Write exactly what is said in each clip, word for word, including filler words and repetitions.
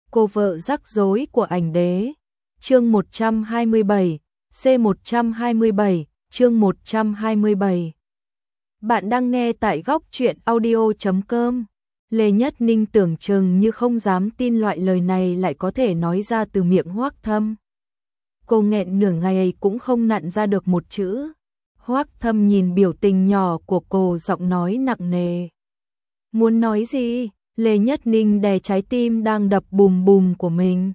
Cô vợ rắc rối của ảnh đế. Chương một trăm hai mươi bảy, C một trăm hai mươi bảy, chương một trăm hai mươi bảy. Bạn đang nghe tại góc truyện audio chấm com. Lê Nhất Ninh tưởng chừng như không dám tin loại lời này lại có thể nói ra từ miệng Hoắc Thâm. Cô nghẹn nửa ngày cũng không nặn ra được một chữ. Hoắc Thâm nhìn biểu tình nhỏ của cô, giọng nói nặng nề. Muốn nói gì? Lê Nhất Ninh đè trái tim đang đập bùm bùm của mình.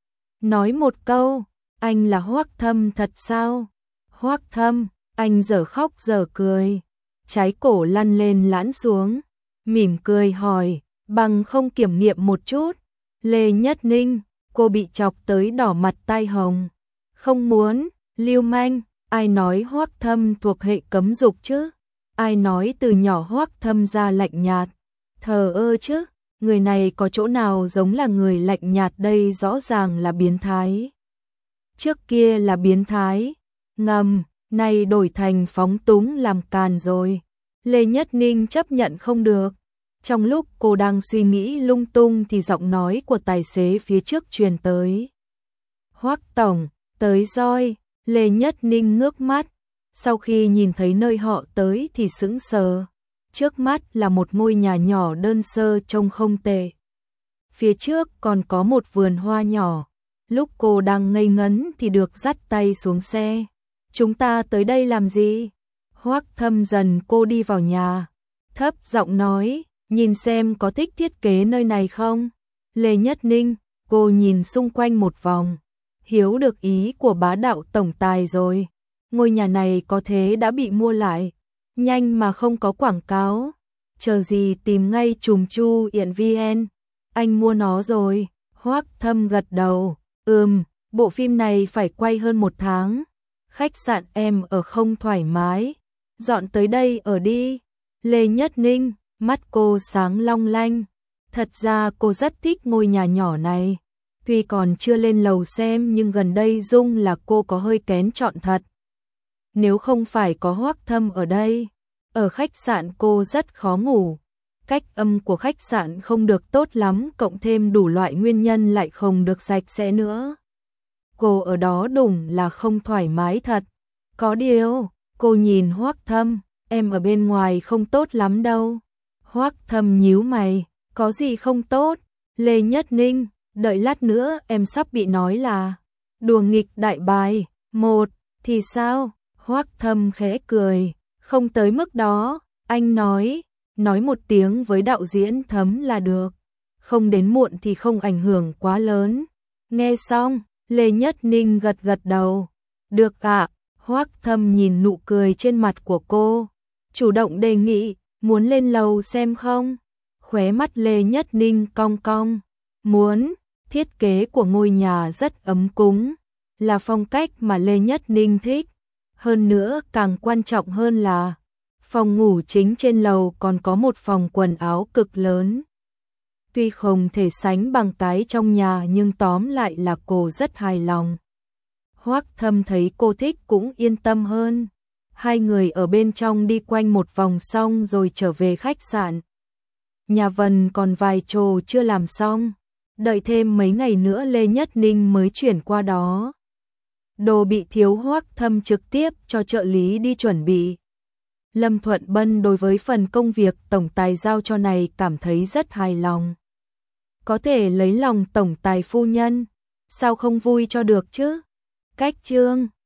Nói một câu, anh là Hoắc Thâm thật sao? Hoắc Thâm, anh dở khóc dở cười. Trái cổ lăn lên lãn xuống, mỉm cười hỏi, bằng không kiểm nghiệm một chút. Lê Nhất Ninh, cô bị chọc tới đỏ mặt tai hồng. Không muốn, lưu manh, ai nói Hoắc Thâm thuộc hệ cấm dục chứ? Ai nói từ nhỏ Hoắc Thâm ra lạnh nhạt, thờ ơ chứ? Người này có chỗ nào giống là người lạnh nhạt, đây rõ ràng là biến thái. Trước kia là biến thái, ngầm, nay đổi thành phóng túng làm càn rồi. Lê Nhất Ninh chấp nhận không được. Trong lúc cô đang suy nghĩ lung tung thì giọng nói của tài xế phía trước truyền tới. Hoắc tổng, tới rồi. Lê Nhất Ninh ngước mắt. Sau khi nhìn thấy nơi họ tới thì sững sờ. Trước mắt là một ngôi nhà nhỏ đơn sơ trông không tệ. Phía trước còn có một vườn hoa nhỏ. Lúc cô đang ngây ngấn thì được dắt tay xuống xe. Chúng ta tới đây làm gì? Hoắc Thâm dần cô đi vào nhà. Thấp giọng nói, nhìn xem có thích thiết kế nơi này không? Lê Nhất Ninh, cô nhìn xung quanh một vòng. Hiểu được ý của bá đạo tổng tài rồi. Ngôi nhà này có thế đã bị mua lại. Nhanh mà không có quảng cáo. Chờ gì tìm ngay Trùm Chu Yện vê en. Anh mua nó rồi. Hoắc Thâm gật đầu. Ừm, bộ phim này phải quay hơn một tháng. Khách sạn em ở không thoải mái. Dọn tới đây ở đi. Lê Nhất Ninh, mắt cô sáng long lanh. Thật ra cô rất thích ngôi nhà nhỏ này. Tuy còn chưa lên lầu xem nhưng gần đây Dung là cô có hơi kén chọn thật. Nếu không phải có Hoắc Thâm ở đây, ở khách sạn cô rất khó ngủ. Cách âm của khách sạn không được tốt lắm, cộng thêm đủ loại nguyên nhân lại không được sạch sẽ nữa. Cô ở đó đúng là không thoải mái thật. Có điều, cô nhìn Hoắc Thâm, em ở bên ngoài không tốt lắm đâu. Hoắc Thâm nhíu mày, có gì không tốt? Lê Nhất Ninh, đợi lát nữa em sắp bị nói là đùa nghịch đại bài. Một, thì sao? Hoắc Thâm khẽ cười, không tới mức đó, anh nói, nói một tiếng với đạo diễn Thấm là được, không đến muộn thì không ảnh hưởng quá lớn. Nghe xong, Lê Nhất Ninh gật gật đầu, được ạ. Hoắc Thâm nhìn nụ cười trên mặt của cô, chủ động đề nghị, muốn lên lầu xem không? Khóe mắt Lê Nhất Ninh cong cong, muốn. Thiết kế của ngôi nhà rất ấm cúng, là phong cách mà Lê Nhất Ninh thích. Hơn nữa càng quan trọng hơn là phòng ngủ chính trên lầu còn có một phòng quần áo cực lớn. Tuy không thể sánh bằng cái trong nhà nhưng tóm lại là cô rất hài lòng. Hoắc Thâm thấy cô thích cũng yên tâm hơn. Hai người ở bên trong đi quanh một vòng xong rồi trở về khách sạn. Nhà Vân còn vài trò chưa làm xong. Đợi thêm mấy ngày nữa Lê Nhất Ninh mới chuyển qua đó. Đồ bị thiếu Hoắc Thâm trực tiếp cho trợ lý đi chuẩn bị. Lâm Thuận Bân đối với phần công việc tổng tài giao cho này cảm thấy rất hài lòng. Có thể lấy lòng tổng tài phu nhân, sao không vui cho được chứ? Cách chương